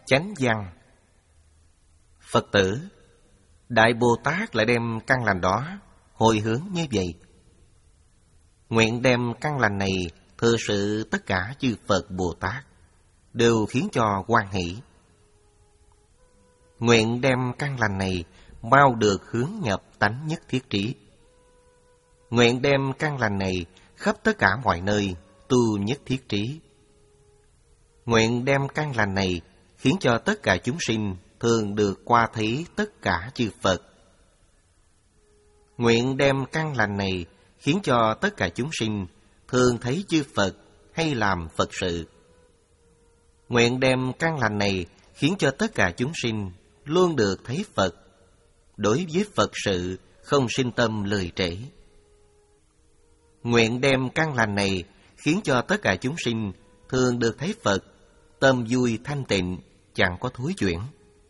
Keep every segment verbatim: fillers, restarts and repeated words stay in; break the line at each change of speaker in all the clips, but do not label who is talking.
Chánh văn. Phật tử, Đại Bồ Tát lại đem căn lành đó hồi hướng như vậy. Nguyện đem căn lành này thừa sự tất cả chư Phật Bồ Tát đều khiến cho hoan hỷ. Nguyện đem căn lành này mau được hướng nhập tánh nhất thiết trí. Nguyện đem căn lành này khắp tất cả mọi nơi tu nhất thiết trí. Nguyện đem căn lành này khiến cho tất cả chúng sinh thường được qua thấy tất cả chư Phật. Nguyện đem căn lành này khiến cho tất cả chúng sinh thường thấy chư Phật hay làm Phật sự. Nguyện đem căn lành này khiến cho tất cả chúng sinh luôn được thấy Phật, đối với Phật sự không sinh tâm lười trễ. Nguyện đem căn lành này khiến cho tất cả chúng sinh thường được thấy Phật, tâm vui thanh tịnh, chẳng có thối chuyển.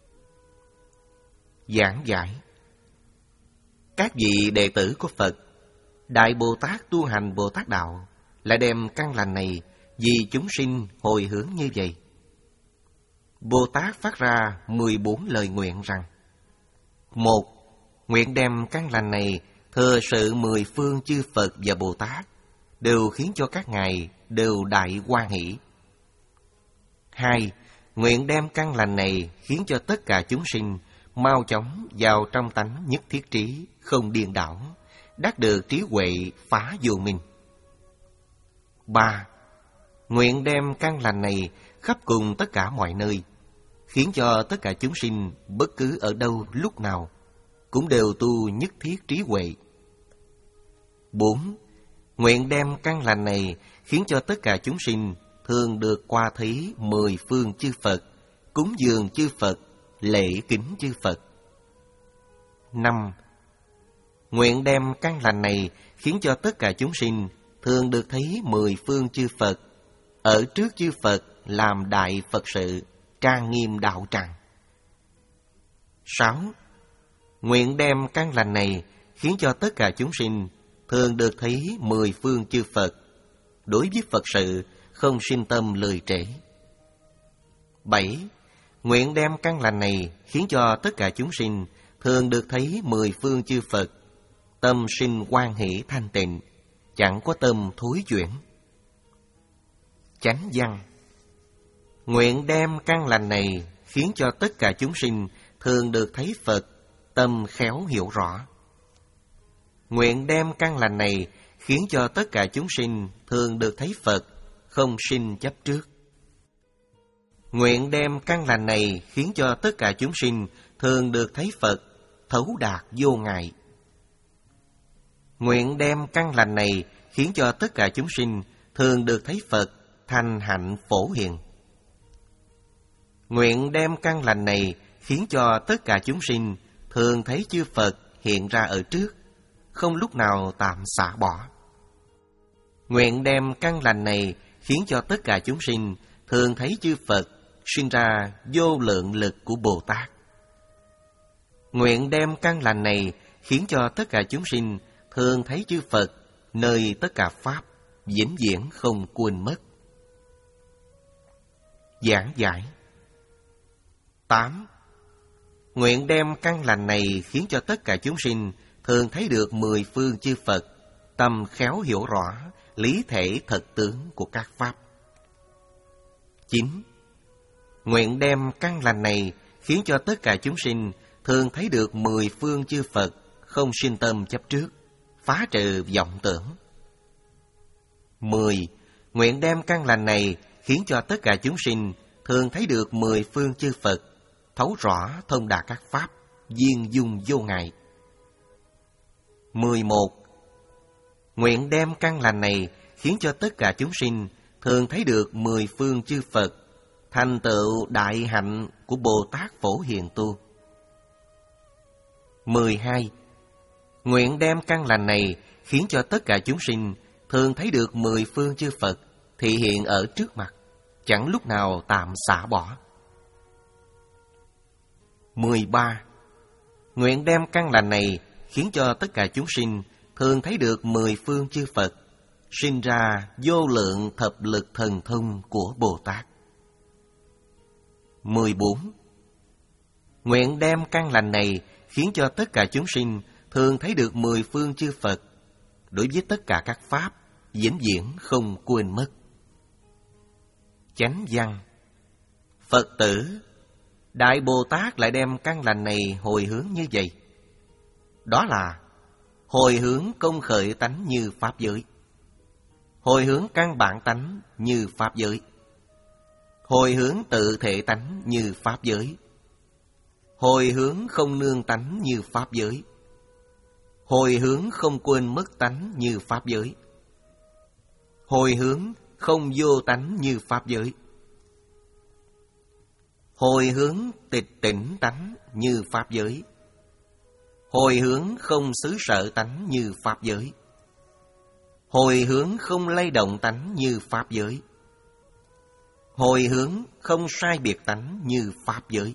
Giảng giải. Các vị đệ tử của Phật, Đại Bồ Tát tu hành Bồ Tát Đạo lại đem căn lành này vì chúng sinh hồi hướng như vậy. Bồ Tát phát ra mười bốn lời nguyện rằng: một. Nguyện đem căn lành này thừa sự mười phương chư Phật và Bồ Tát đều khiến cho các ngài đều đại hoan hỷ. Hai. Nguyện đem căn lành này khiến cho tất cả chúng sinh mau chóng vào trong tánh nhất thiết trí, không điên đảo, đắc được trí huệ phá vô minh. Ba. Nguyện đem căn lành này khắp cùng tất cả mọi nơi, khiến cho tất cả chúng sinh bất cứ ở đâu lúc nào cũng đều tu nhất thiết trí huệ. Bốn. Nguyện đem căn lành này khiến cho tất cả chúng sinh thường được qua thấy mười phương chư Phật, cúng dường chư Phật, lễ kính chư Phật. Năm. Nguyện đem căn lành này khiến cho tất cả chúng sinh thường được thấy mười phương chư Phật, ở trước chư Phật làm đại Phật sự, trang nghiêm đạo tràng. Sáu. Nguyện đem căn lành này khiến cho tất cả chúng sinh thường được thấy mười phương chư Phật, đối với Phật sự không sinh tâm lười trễ. Bảy. Nguyện đem căn lành này khiến cho tất cả chúng sinh thường được thấy mười phương chư Phật, tâm sinh hoan hỷ thanh tịnh, chẳng có tâm thối chuyển. Chánh văn. Nguyện đem căn lành này khiến cho tất cả chúng sinh thường được thấy Phật, tâm khéo hiểu rõ. Nguyện đem căn lành này khiến cho tất cả chúng sinh thường được thấy Phật, không sinh chấp trước. Nguyện đem căn lành này khiến cho tất cả chúng sinh thường được thấy Phật, thấu đạt vô ngại. Nguyện đem căn lành này khiến cho tất cả chúng sinh thường được thấy Phật, thanh hạnh phổ hiền. Nguyện đem căn lành này khiến cho tất cả chúng sinh thường thấy chư Phật hiện ra ở trước, không lúc nào tạm xả bỏ. Nguyện đem căn lành này khiến cho tất cả chúng sinh thường thấy chư Phật sinh ra vô lượng lực của Bồ Tát. Nguyện đem căn lành này khiến cho tất cả chúng sinh thường thấy chư Phật nơi tất cả pháp, vĩnh viễn không quên mất. Giảng giải. Tám. Nguyện đem căn lành này khiến cho tất cả chúng sinh thường thấy được mười phương chư Phật, tâm khéo hiểu rõ lý thể thật tướng của các pháp. Chín. Nguyện đem căn lành này khiến cho tất cả chúng sinh thường thấy được mười phương chư Phật, không sinh tâm chấp trước, phá trừ vọng tưởng. Mười. Nguyện đem căn lành này khiến cho tất cả chúng sinh thường thấy được mười phương chư Phật, thấu rõ thông đạt các pháp, viên dung vô ngại. Mười một. Nguyện đem căn lành này khiến cho tất cả chúng sinh thường thấy được mười phương chư Phật, thành tựu đại hạnh của Bồ Tát Phổ Hiền tu. Mười hai. Nguyện đem căn lành này khiến cho tất cả chúng sinh thường thấy được mười phương chư Phật thị hiện ở trước mặt, chẳng lúc nào tạm xả bỏ. Mười ba. Nguyện đem căn lành này khiến cho tất cả chúng sinh thường thấy được mười phương chư Phật sinh ra vô lượng thập lực thần thông của Bồ Tát. mười bốn. Nguyện đem căn lành này khiến cho tất cả chúng sinh thường thấy được mười phương chư Phật, đối với tất cả các pháp, vĩnh viễn không quên mất. Chánh văn. Phật tử, Đại Bồ Tát lại đem căn lành này hồi hướng như vậy. Đó là hồi hướng công khởi tánh như pháp giới, hồi hướng căn bản tánh như pháp giới, hồi hướng tự thể tánh như pháp giới, hồi hướng không nương tánh như pháp giới, hồi hướng không quên mất tánh như pháp giới, hồi hướng không vô tánh như pháp giới, hồi hướng tịch tỉnh tánh như pháp giới, hồi hướng không xứ sở tánh như pháp giới, hồi hướng không lay động tánh như pháp giới, hồi hướng không sai biệt tánh như pháp giới.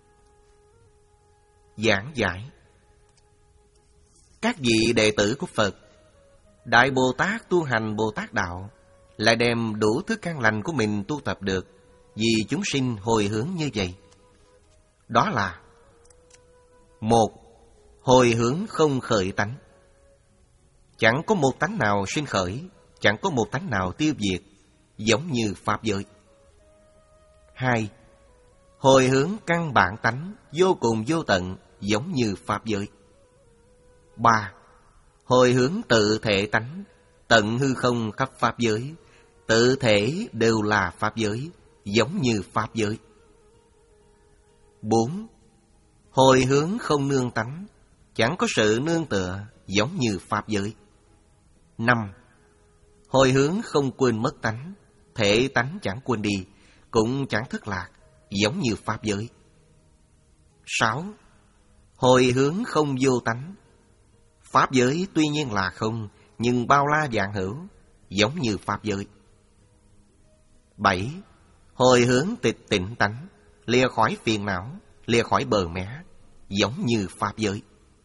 Giảng giải. Các vị đệ tử của Phật, Đại Bồ Tát tu hành Bồ Tát Đạo lại đem đủ thứ căn lành của mình tu tập được vì chúng sinh hồi hướng như vậy. Đó là: một. Hồi hướng không khởi tánh. Chẳng có một tánh nào sinh khởi, chẳng có một tánh nào tiêu diệt, giống như pháp giới. Hai. Hồi hướng căn bản tánh vô cùng vô tận, giống như pháp giới. Ba. Hồi hướng tự thể tánh, tận hư không khắp pháp giới, tự thể đều là pháp giới, giống như pháp giới. Bốn. Hồi hướng không nương tánh, chẳng có sự nương tựa, giống như pháp giới. Năm. Hồi hướng không quên mất tánh, thể tánh chẳng quên đi, cũng chẳng thất lạc, giống như pháp giới. Sáu. Hồi hướng không vô tánh. Pháp giới tuy nhiên là không, nhưng bao la vạn hữu, giống như pháp giới. Bảy. Hồi hướng tịch tịnh tánh, lìa khỏi phiền não, lìa khỏi bờ mé, giống như pháp giới.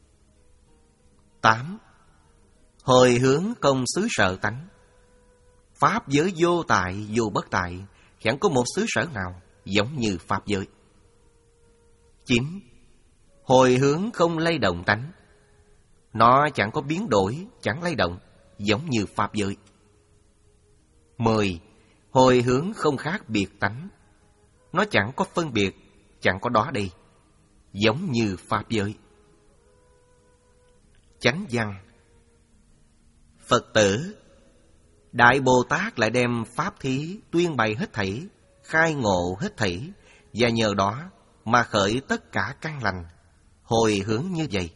Tám. Hồi hướng công xứ sở tánh. Pháp giới vô tại, vô bất tại, chẳng có một xứ sở nào giống như pháp giới. Chín. Hồi hướng không lay động tánh. Nó chẳng có biến đổi, chẳng lay động, giống như pháp giới. Mười. Hồi hướng không khác biệt tánh. Nó chẳng có phân biệt, chẳng có đó đây, giống như pháp giới. Chánh văn. Phật tử, Đại Bồ Tát lại đem pháp thí tuyên bày hết thảy, khai ngộ hết thảy, và nhờ đó mà khởi tất cả căn lành, hồi hướng như vậy.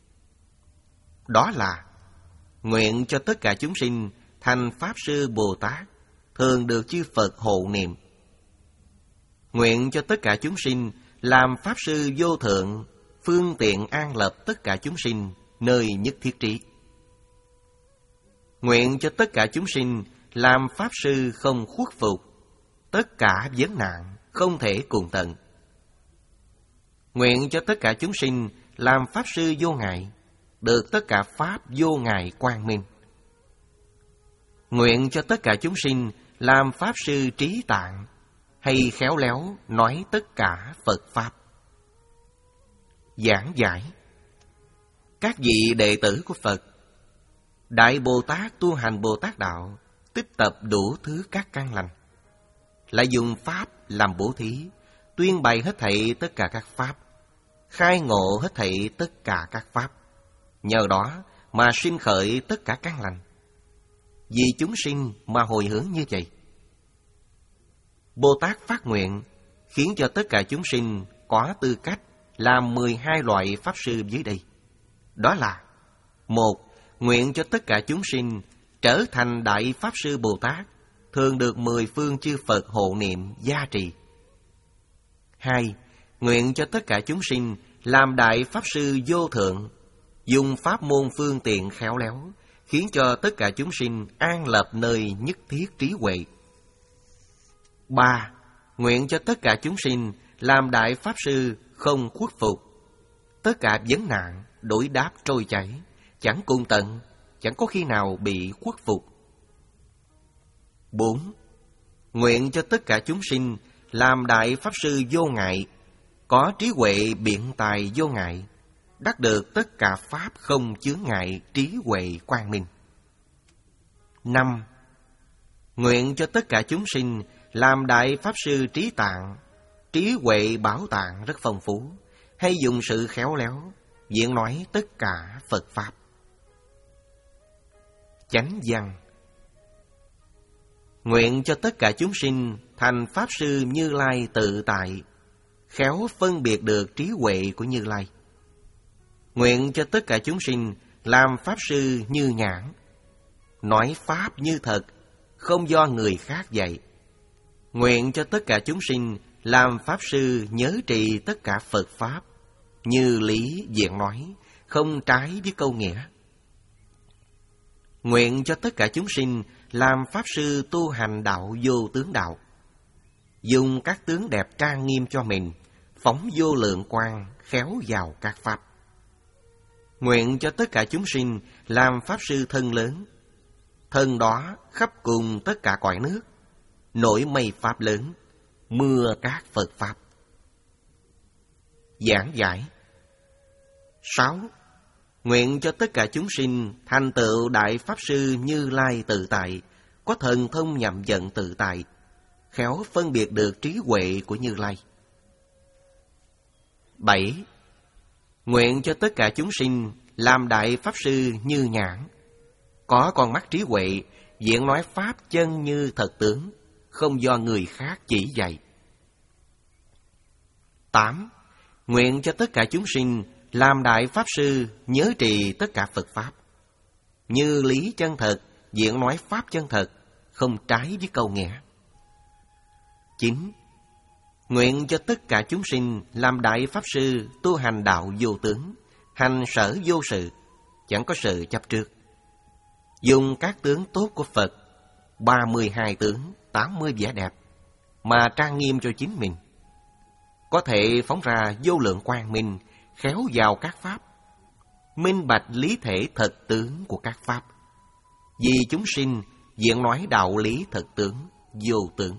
Đó là: nguyện cho tất cả chúng sinh thành Pháp Sư Bồ Tát, thường được chư Phật hộ niệm. Nguyện cho tất cả chúng sinh làm Pháp Sư vô thượng, phương tiện an lập tất cả chúng sinh nơi nhất thiết trí. Nguyện cho tất cả chúng sinh làm Pháp Sư không khuất phục, tất cả vấn nạn không thể cùng tận. Nguyện cho tất cả chúng sinh làm Pháp Sư vô ngại, được tất cả Pháp vô ngại quang minh. Nguyện cho tất cả chúng sinh làm Pháp Sư trí tạng, hay khéo léo nói tất cả Phật Pháp. Giảng giải. Các vị đệ tử của Phật, Đại Bồ Tát tu hành Bồ Tát Đạo, tích tập đủ thứ các căn lành, lại dùng Pháp làm bố thí, tuyên bày hết thảy tất cả các Pháp, khai ngộ hết thảy tất cả các Pháp. Nhờ đó mà sinh khởi tất cả căn lành, vì chúng sinh mà hồi hướng như vậy. Bồ Tát phát nguyện khiến cho tất cả chúng sinh có tư cách làm mười hai loại Pháp Sư dưới đây. Đó là: một. Nguyện cho tất cả chúng sinh trở thành Đại Pháp Sư Bồ Tát, thường được mười phương chư Phật hộ niệm gia trì. Hai. Nguyện cho tất cả chúng sinh làm Đại Pháp Sư vô thượng, dùng pháp môn phương tiện khéo léo, khiến cho tất cả chúng sinh an lập nơi nhất thiết trí huệ. Ba. Nguyện cho tất cả chúng sinh làm Đại Pháp Sư không khuất phục, tất cả vấn nạn đối đáp trôi chảy, chẳng cùng tận, chẳng có khi nào bị khuất phục. Bốn. Nguyện cho tất cả chúng sinh làm đại pháp sư vô ngại, có trí huệ biện tài vô ngại, đắc được tất cả pháp không chướng ngại, trí huệ quang minh. Năm. Nguyện cho tất cả chúng sinh làm đại pháp sư trí tạng, trí huệ bảo tạng rất phong phú, hay dùng sự khéo léo diễn nói tất cả Phật pháp. Chánh văn. Nguyện cho tất cả chúng sinh thành pháp sư Như Lai tự tại, khéo phân biệt được trí huệ của Như Lai. Nguyện cho tất cả chúng sinh làm pháp sư Như Nhãn, nói pháp như thật, không do người khác dạy. Nguyện cho tất cả chúng sinh làm pháp sư nhớ trì tất cả Phật pháp, như lý diễn nói, không trái với câu nghĩa. Nguyện cho tất cả chúng sinh làm pháp sư tu hành đạo vô tướng đạo, dùng các tướng đẹp trang nghiêm cho mình, phóng vô lượng quang, khéo vào các pháp. Nguyện cho tất cả chúng sinh làm pháp sư thân lớn, thân đó khắp cùng tất cả cõi nước, nổi mây pháp lớn, mưa các Phật pháp. Giảng giải. Sáu. Nguyện cho tất cả chúng sinh thành tựu đại pháp sư Như Lai tự tại, có thần thông nhậm vận tự tại, khéo phân biệt được trí huệ của Như Lai. Bảy. Nguyện cho tất cả chúng sinh làm đại pháp sư Như Nhãn, có con mắt trí huệ, diễn nói pháp chân như thật tướng, không do người khác chỉ dạy. Tám. Nguyện cho tất cả chúng sinh làm đại pháp sư nhớ trì tất cả Phật pháp, như lý chân thật, diễn nói pháp chân thật, không trái với câu nghĩa. Chín. Nguyện cho tất cả chúng sinh làm đại pháp sư tu hành đạo vô tướng, hành sở vô sự, chẳng có sự chấp trước, dùng các tướng tốt của Phật, ba mươi hai tướng, tám mươi vẻ đẹp, mà trang nghiêm cho chính mình, có thể phóng ra vô lượng quang minh, khéo vào các pháp, minh bạch lý thể thật tướng của các pháp, vì chúng sinh diễn nói đạo lý thật tướng, vô tướng.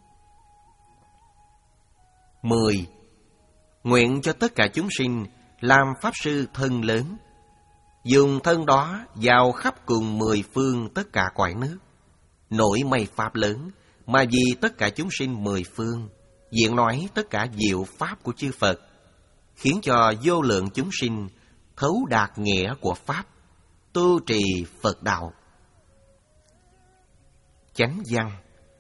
Mười. Nguyện cho tất cả chúng sinh làm pháp sư thân lớn, dùng thân đó vào khắp cùng mười phương tất cả cõi nước, nổi mây pháp lớn, mà vì tất cả chúng sinh mười phương diễn nói tất cả diệu pháp của chư Phật, khiến cho vô lượng chúng sinh thấu đạt nghĩa của pháp, tu trì Phật đạo. Chánh văn.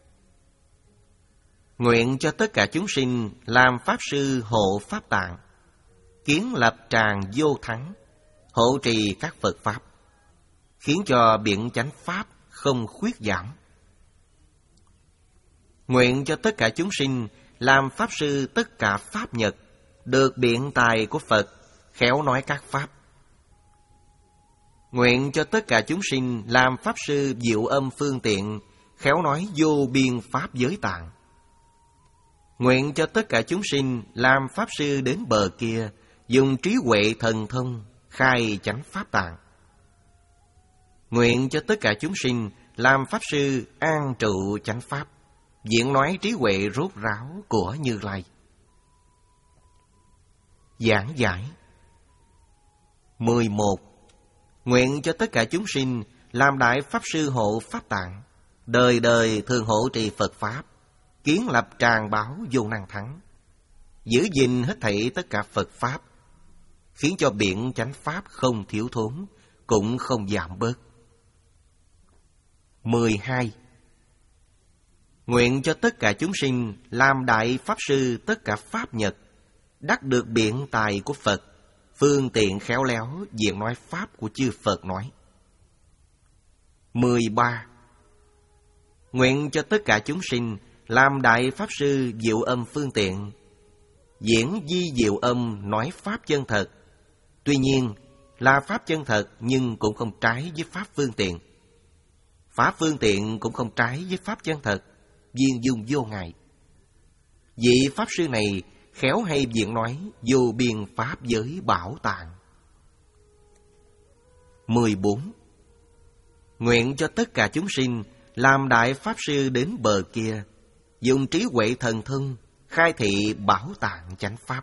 Nguyện cho tất cả chúng sinh làm pháp sư hộ pháp tạng, kiến lập tràng vô thắng, hộ trì các Phật pháp, khiến cho biện chánh pháp không khuyết giảm. Nguyện cho tất cả chúng sinh làm pháp sư tất cả pháp nhật, được biện tài của Phật, khéo nói các pháp. Nguyện cho tất cả chúng sinh làm pháp sư diệu âm phương tiện, khéo nói vô biên pháp giới tạng. Nguyện cho tất cả chúng sinh làm pháp sư đến bờ kia, dùng trí huệ thần thông khai chánh pháp tạng. Nguyện cho tất cả chúng sinh làm pháp sư an trụ chánh pháp, diễn nói trí huệ rốt ráo của Như Lai. Giảng giải. Mười một. Nguyện cho tất cả chúng sinh làm đại pháp sư hộ pháp tạng, đời đời thường hộ trì Phật pháp, kiến lập tràng báo vô năng thắng, giữ gìn hết thảy tất cả Phật pháp, khiến cho biện chánh pháp không thiếu thốn, cũng không giảm bớt. Mười hai. Nguyện cho tất cả chúng sinh làm đại pháp sư tất cả pháp nhật, đắc được biện tài của Phật, phương tiện khéo léo diễn nói pháp của chư Phật nói. Mười ba. Nguyện cho tất cả chúng sinh làm đại pháp sư diệu âm phương tiện, diễn di diệu âm nói pháp chân thật, tuy nhiên là pháp chân thật nhưng cũng không trái với pháp phương tiện. Pháp phương tiện cũng không trái với pháp chân thật, viên dung vô ngại. Vị pháp sư này khéo hay diễn nói vô biên pháp giới bảo tàng. Mười bốn. Nguyện cho tất cả chúng sinh làm đại pháp sư đến bờ kia, dùng trí huệ thần thông khai thị bảo tạng chánh pháp.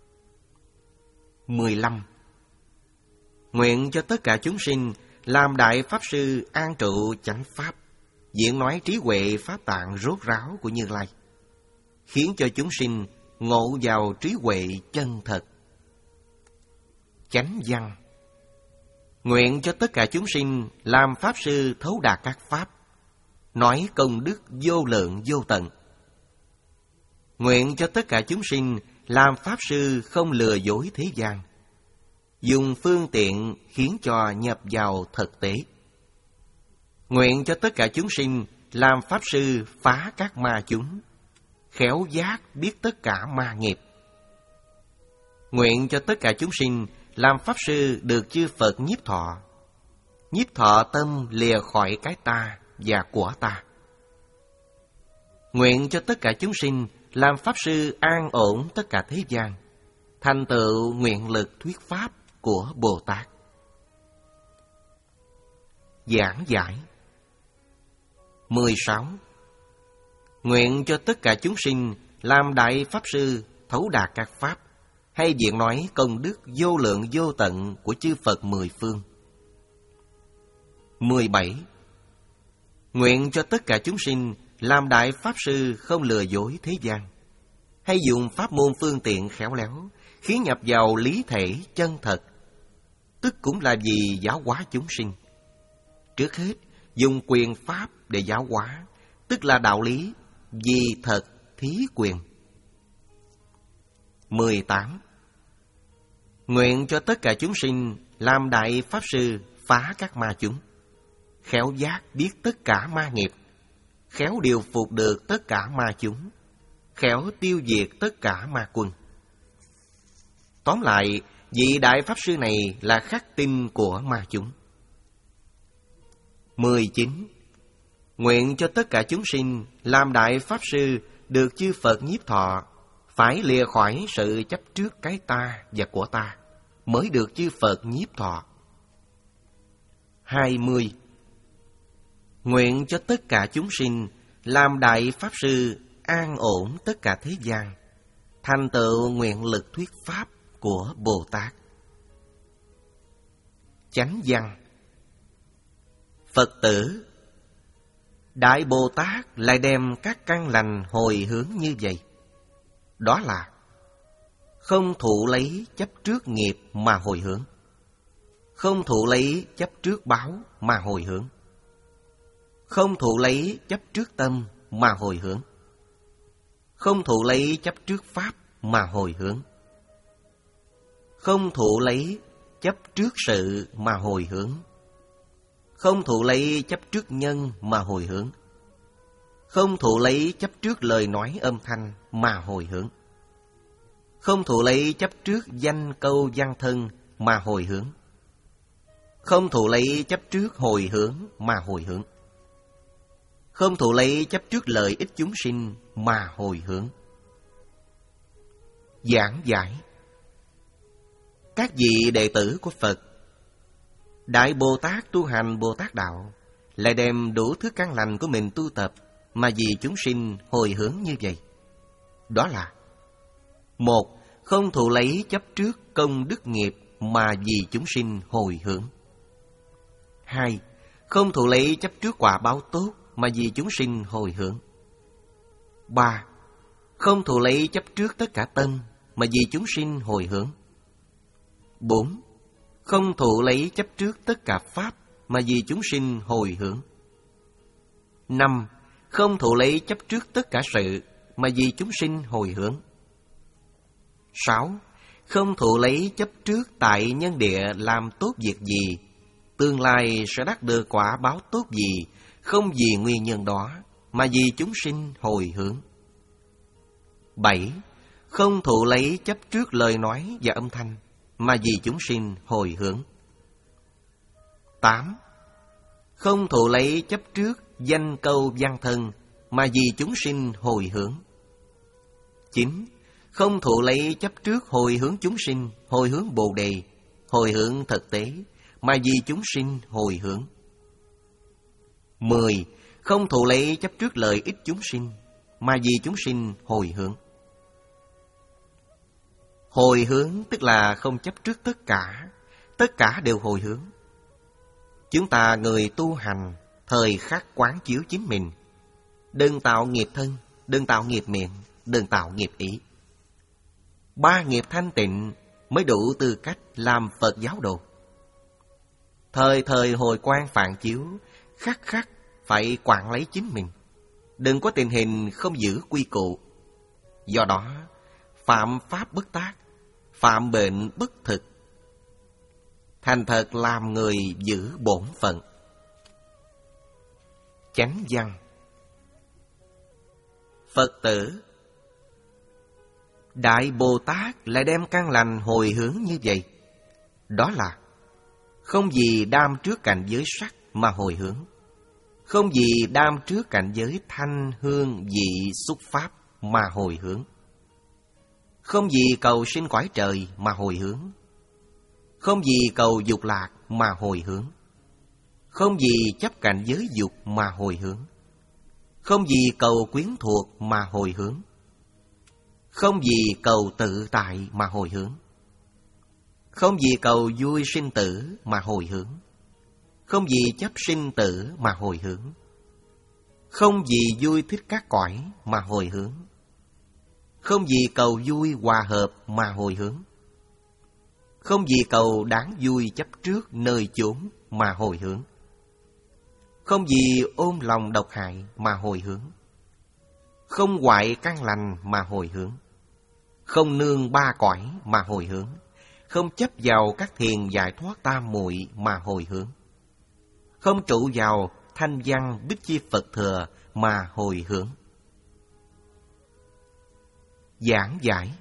mười lăm. Nguyện cho tất cả chúng sinh làm đại pháp sư an trụ chánh pháp, diễn nói trí huệ pháp tạng rốt ráo của Như Lai, khiến cho chúng sinh ngộ vào trí huệ chân thật. Chánh văn. Nguyện cho tất cả chúng sinh làm pháp sư thấu đạt các pháp, nói công đức vô lượng vô tận. Nguyện cho tất cả chúng sinh làm pháp sư không lừa dối thế gian, dùng phương tiện khiến cho nhập vào thực tế. Nguyện cho tất cả chúng sinh làm pháp sư phá các ma chúng, khéo giác biết tất cả ma nghiệp. Nguyện cho tất cả chúng sinh làm pháp sư được chư Phật nhiếp thọ, nhiếp thọ tâm lìa khỏi cái ta và của ta. Nguyện cho tất cả chúng sinh làm pháp sư an ổn tất cả thế gian, thành tựu nguyện lực thuyết pháp của Bồ Tát. Giảng giải. mười sáu. Nguyện cho tất cả chúng sinh làm đại pháp sư thấu đạt các pháp, hay diễn nói công đức vô lượng vô tận của chư Phật mười phương. mười bảy. Nguyện cho tất cả chúng sinh làm đại pháp sư không lừa dối thế gian, hay dùng pháp môn phương tiện khéo léo khiến nhập vào lý thể chân thật, tức cũng là vì giáo hóa chúng sinh. Trước hết dùng quyền pháp để giáo hóa, tức là đạo lý vì thật thí quyền. mười tám. Nguyện cho tất cả chúng sinh làm đại pháp sư phá các ma chúng, khéo giác biết tất cả ma nghiệp, khéo điều phục được tất cả ma chúng, khéo tiêu diệt tất cả ma quân. Tóm lại, vị đại pháp sư này là khắc tinh của ma chúng. mười chín. Nguyện cho tất cả chúng sinh làm đại pháp sư được chư Phật nhiếp thọ, phải lìa khỏi sự chấp trước cái ta và của ta, mới được chư Phật nhiếp thọ. hai mươi. Nguyện cho tất cả chúng sinh làm đại pháp sư an ổn tất cả thế gian, thành tựu nguyện lực thuyết pháp của Bồ Tát. Chánh văn. Phật tử, Đại Bồ Tát lại đem các căn lành hồi hướng như vậy. Đó là không thụ lấy chấp trước nghiệp mà hồi hướng, không thụ lấy chấp trước báo mà hồi hướng, không thụ lấy chấp trước tâm mà hồi hướng, không thụ lấy chấp trước pháp mà hồi hướng, không thụ lấy chấp trước sự mà hồi hướng, không thụ lấy chấp trước nhân mà hồi hướng, không thụ lấy chấp trước lời nói âm thanh mà hồi hướng, không thụ lấy chấp trước danh câu văn thân mà hồi hướng, không thụ lấy chấp trước hồi hướng mà hồi hướng, không thụ lấy chấp trước lợi ích chúng sinh mà hồi hướng. Giảng giải. Các vị đệ tử của Phật, Đại Bồ Tát tu hành Bồ Tát Đạo lại đem đủ thứ căn lành của mình tu tập mà vì chúng sinh hồi hướng như vậy. Đó là: một, không thụ lấy chấp trước công đức nghiệp mà vì chúng sinh hồi hướng. Hai, không thụ lấy chấp trước quả báo tốt mà vì chúng sinh hồi hướng. Ba, không thụ lấy chấp trước tất cả tâm mà vì chúng sinh hồi hướng. Bốn, không thụ lấy chấp trước tất cả pháp mà vì chúng sinh hồi hướng. Năm, không thụ lấy chấp trước tất cả sự mà vì chúng sinh hồi hướng. Sáu, không thụ lấy chấp trước tại nhân địa làm tốt việc gì, tương lai sẽ đắc được quả báo tốt gì, không vì nguyên nhân đó mà vì chúng sinh hồi hướng. Bảy, không thụ lấy chấp trước lời nói và âm thanh mà vì chúng sinh hồi hướng. Tám, không thụ lấy chấp trước danh câu văn thân mà vì chúng sinh hồi hướng. Chín, không thụ lấy chấp trước hồi hướng chúng sinh, hồi hướng Bồ Đề, hồi hướng thực tế mà vì chúng sinh hồi hướng. Mười, không thụ lấy chấp trước lợi ích chúng sinh mà vì chúng sinh hồi hướng. Hồi hướng tức là không chấp trước tất cả, tất cả đều hồi hướng. Chúng ta người tu hành, thời khắc quán chiếu chính mình. Đừng tạo nghiệp thân, đừng tạo nghiệp miệng, đừng tạo nghiệp ý. Ba nghiệp thanh tịnh mới đủ tư cách làm Phật giáo đồ. Thời thời hồi quang phản chiếu, khắc khắc phải quản lấy chính mình. Đừng có tình hình không giữ quy củ. Do đó, phạm pháp bất tác, phạm bệnh bất thực. Thành thật làm người giữ bổn phận. Chánh văn. Phật tử Đại Bồ Tát lại đem căn lành hồi hướng như vậy. Đó là không vì đam trước cảnh giới sắc mà hồi hướng, không vì đam trước cảnh giới thanh hương vị xúc pháp mà hồi hướng, không vì cầu sinh cõi trời mà hồi hướng, không vì cầu dục lạc mà hồi hướng, không vì chấp cảnh giới dục mà hồi hướng, không vì cầu quyến thuộc mà hồi hướng, không vì cầu tự tại mà hồi hướng, không vì cầu vui sinh tử mà hồi hướng, không vì chấp sinh tử mà hồi hướng, không vì vui thích các cõi mà hồi hướng, không vì cầu vui hòa hợp mà hồi hướng, không vì cầu đáng vui chấp trước nơi chốn mà hồi hướng, không vì ôm lòng độc hại mà hồi hướng, không hoại căn lành mà hồi hướng, không nương ba cõi mà hồi hướng, không chấp vào các thiền giải thoát tam muội mà hồi hướng, không trụ vào thanh văn bích chi Phật thừa mà hồi hướng. Giảng giải.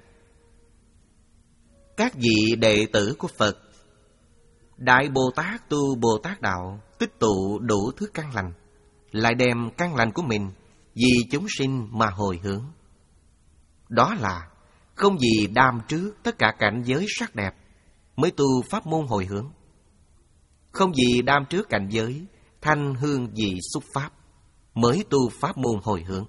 Các vị đệ tử của Phật, Đại Bồ Tát tu Bồ Tát đạo, tích tụ đủ thứ căn lành, lại đem căn lành của mình vì chúng sinh mà hồi hướng. Đó là không vì đam trước tất cả cảnh giới sắc đẹp mới tu pháp môn hồi hướng, không vì đam trước cảnh giới thanh hương vị xúc pháp mới tu pháp môn hồi hướng,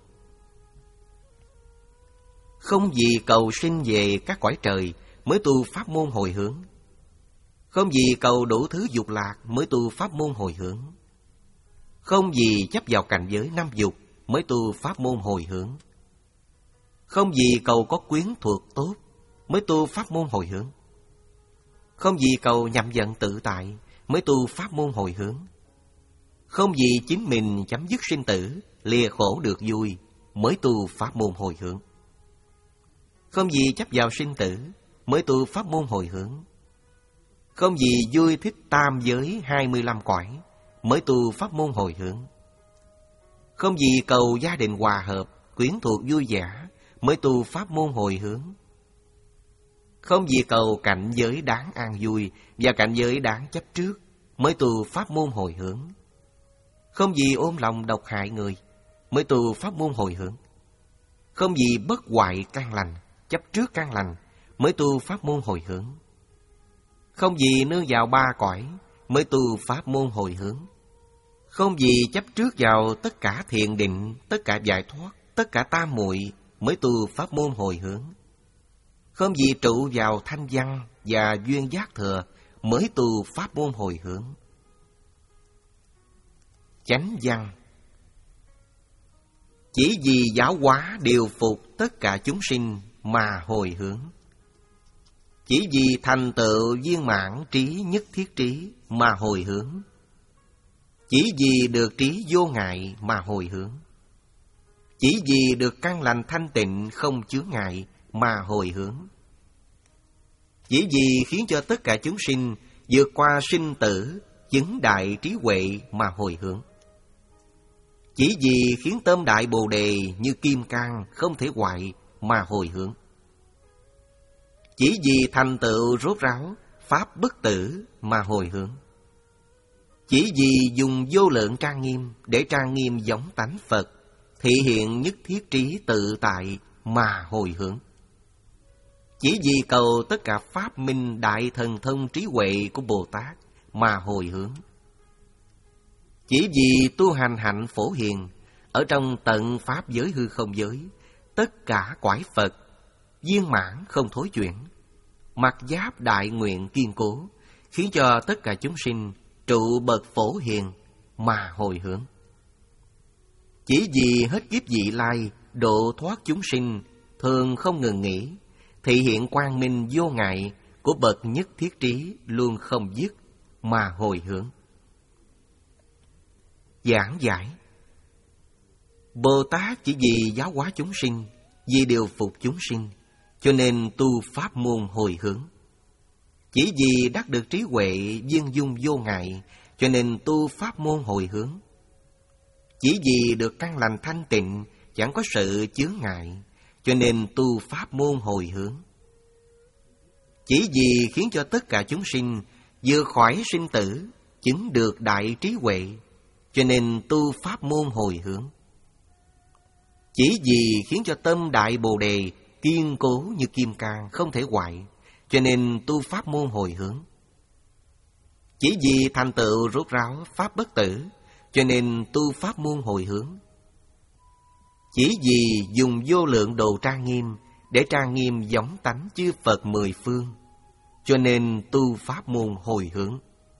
không vì cầu sinh về các cõi trời mới tu pháp môn hồi hướng, không vì cầu đủ thứ dục lạc mới tu pháp môn hồi hướng, không vì chấp vào cảnh giới năm dục mới tu pháp môn hồi hướng, không vì cầu có quyến thuộc tốt mới tu pháp môn hồi hướng, không vì cầu nhậm vận tự tại mới tu pháp môn hồi hướng, không vì chính mình chấm dứt sinh tử, lìa khổ được vui mới tu pháp môn hồi hướng, không vì chấp vào sinh tử mới tu pháp môn hồi hướng, không vì vui thích tam giới hai mươi lăm cõi mới tu pháp môn hồi hướng, không vì cầu gia đình hòa hợp, quyến thuộc vui vẻ mới tu pháp môn hồi hướng, không vì cầu cảnh giới đáng an vui và cảnh giới đáng chấp trước mới tu pháp môn hồi hướng, không vì ôm lòng độc hại người mới tu pháp môn hồi hướng, không vì bất hoại căn lành, chấp trước căn lành mới tu pháp môn hồi hướng, không vì nương vào ba cõi mới tu pháp môn hồi hướng, không vì chấp trước vào tất cả thiền định, tất cả giải thoát, tất cả tam muội mới tu pháp môn hồi hướng, không vì trụ vào thanh văn và duyên giác thừa mới tu pháp môn hồi hướng. Chánh văn. Chỉ vì giáo hóa điều phục tất cả chúng sinh mà hồi hướng, chỉ vì thành tựu viên mãn trí nhất thiết trí mà hồi hướng, chỉ vì được trí vô ngại mà hồi hướng, chỉ vì được căn lành thanh tịnh không chướng ngại mà hồi hướng, chỉ vì khiến cho tất cả chúng sinh vượt qua sinh tử, chứng đại trí huệ mà hồi hướng, chỉ vì khiến tâm đại bồ đề như kim cang không thể hoại mà hồi hướng, chỉ vì thành tựu rốt ráo pháp bất tử mà hồi hướng, chỉ vì dùng vô lượng trang nghiêm để trang nghiêm giống tánh Phật, thị hiện nhất thiết trí tự tại mà hồi hướng, chỉ vì cầu tất cả pháp minh đại thần thông trí huệ của Bồ Tát mà hồi hướng, chỉ vì tu hành hạnh phổ hiền, ở trong tận pháp giới hư không giới, tất cả quải Phật, viên mãn không thối chuyển, mặc giáp đại nguyện kiên cố, khiến cho tất cả chúng sinh trụ bậc phổ hiền mà hồi hướng. Chỉ vì hết kiếp vị lai độ thoát chúng sinh thường không ngừng nghỉ, thị hiện quang minh vô ngại của bậc nhất thiết trí luôn không dứt mà hồi hướng. Giảng giải: Bồ Tát chỉ vì giáo hóa chúng sinh, vì điều phục chúng sinh, cho nên tu pháp môn hồi hướng. Chỉ vì đắc được trí huệ viên dung vô ngại, cho nên tu pháp môn hồi hướng. Chỉ vì được căn lành thanh tịnh, chẳng có sự chướng ngại, cho nên tu pháp môn hồi hướng. Chỉ vì khiến cho tất cả chúng sinh vừa khỏi sinh tử, chứng được đại trí huệ, cho nên tu pháp môn hồi hướng. Chỉ vì khiến cho tâm đại Bồ Đề kiên cố như kim cang, không thể hoại, cho nên tu pháp môn hồi hướng. Chỉ vì thành tựu rốt ráo pháp bất tử, cho nên tu pháp môn hồi hướng. Chỉ vì dùng vô lượng đồ trang nghiêm để trang nghiêm giống tánh chư Phật mười phương, cho nên tu pháp môn hồi hướng.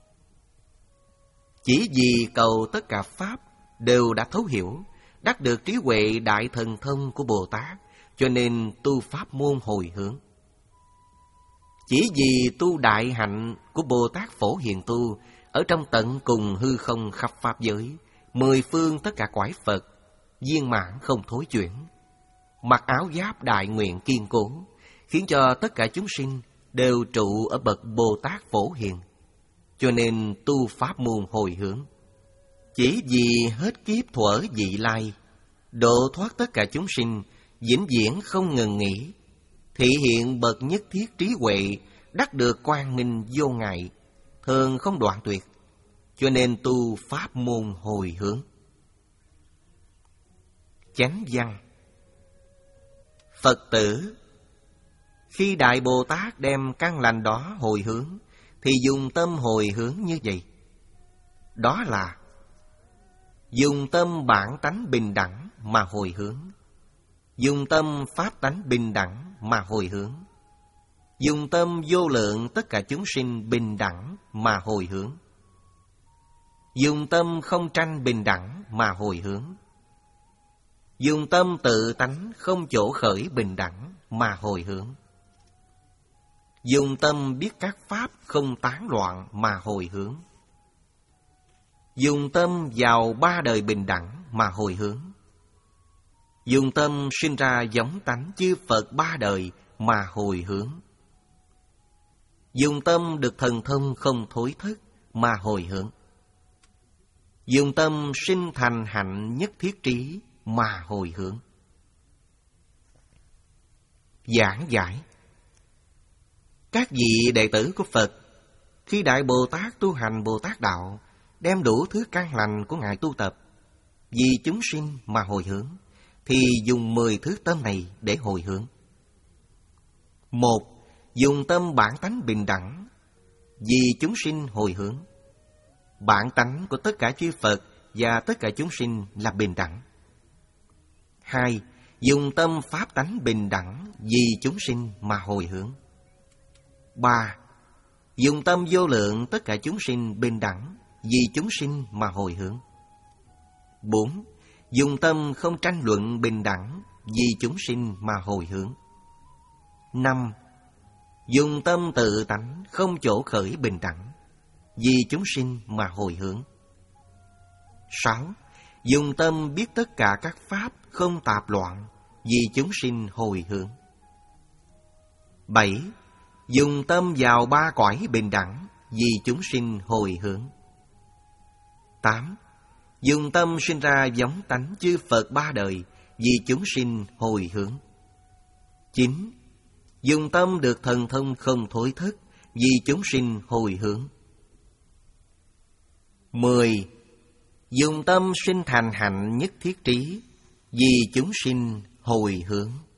Chỉ vì cầu tất cả pháp đều đã thấu hiểu, đắc được trí huệ đại thần thông của Bồ Tát, cho nên tu pháp môn hồi hướng. Chỉ vì tu đại hạnh của Bồ Tát Phổ Hiền Tu ở trong tận cùng hư không khắp pháp giới, mười phương tất cả quải Phật, viên mãn không thối chuyển, mặc áo giáp đại nguyện kiên cố, khiến cho tất cả chúng sinh đều trụ ở bậc Bồ Tát Phổ Hiền, cho nên tu pháp môn hồi hướng. Chỉ vì hết kiếp thuở vị lai, độ thoát tất cả chúng sinh, vĩnh viễn không ngừng nghỉ, thị hiện bậc nhất thiết trí huệ, đắc được quang minh vô ngại, thường không đoạn tuyệt, cho nên tu pháp môn hồi hướng. Chánh văn: Phật tử, khi Đại Bồ Tát đem căn lành đó hồi hướng, thì dùng tâm hồi hướng như vậy. Đó là dùng tâm bản tánh bình đẳng mà hồi hướng, dùng tâm pháp tánh bình đẳng mà hồi hướng, dùng tâm vô lượng tất cả chúng sinh bình đẳng mà hồi hướng, dùng tâm không tranh bình đẳng mà hồi hướng, dùng tâm tự tánh không chỗ khởi bình đẳng mà hồi hướng, dùng tâm biết các pháp không tán loạn mà hồi hướng, dùng tâm vào ba đời bình đẳng mà hồi hướng, dùng tâm sinh ra giống tánh chư Phật ba đời mà hồi hướng, dùng tâm được thần thông không thối thất mà hồi hướng, dùng tâm sinh thành hạnh nhất thiết trí mà hồi hướng. Giảng giải: Các vị đệ tử của Phật, khi Đại Bồ Tát tu hành Bồ Tát Đạo, đem đủ thứ căn lành của Ngài tu tập, vì chúng sinh mà hồi hướng, thì dùng mười thứ tâm này để hồi hướng. Một, dùng tâm bản tánh bình đẳng, vì chúng sinh hồi hướng. Bản tánh của tất cả chư Phật và tất cả chúng sinh là bình đẳng. Hai, dùng tâm pháp tánh bình đẳng, vì chúng sinh mà hồi hướng. Ba, dùng tâm vô lượng tất cả chúng sinh bình đẳng, vì chúng sinh mà hồi hướng. Bốn, dùng tâm không tranh luận bình đẳng, vì chúng sinh mà hồi hướng. Năm, dùng tâm tự tánh không chỗ khởi bình đẳng, vì chúng sinh mà hồi hướng. Sáu, dùng tâm biết tất cả các pháp không tạp loạn, vì chúng sinh hồi hướng. Bảy, dùng tâm vào ba cõi bình đẳng, vì chúng sinh hồi hướng. Tám, dùng tâm sinh ra giống tánh chư Phật ba đời, vì chúng sinh hồi hướng. Chín, dùng tâm được thần thông không thối thất, vì chúng sinh hồi hướng. Mười, dùng tâm sinh thành hạnh nhất thiết trí, vì chúng sinh hồi hướng.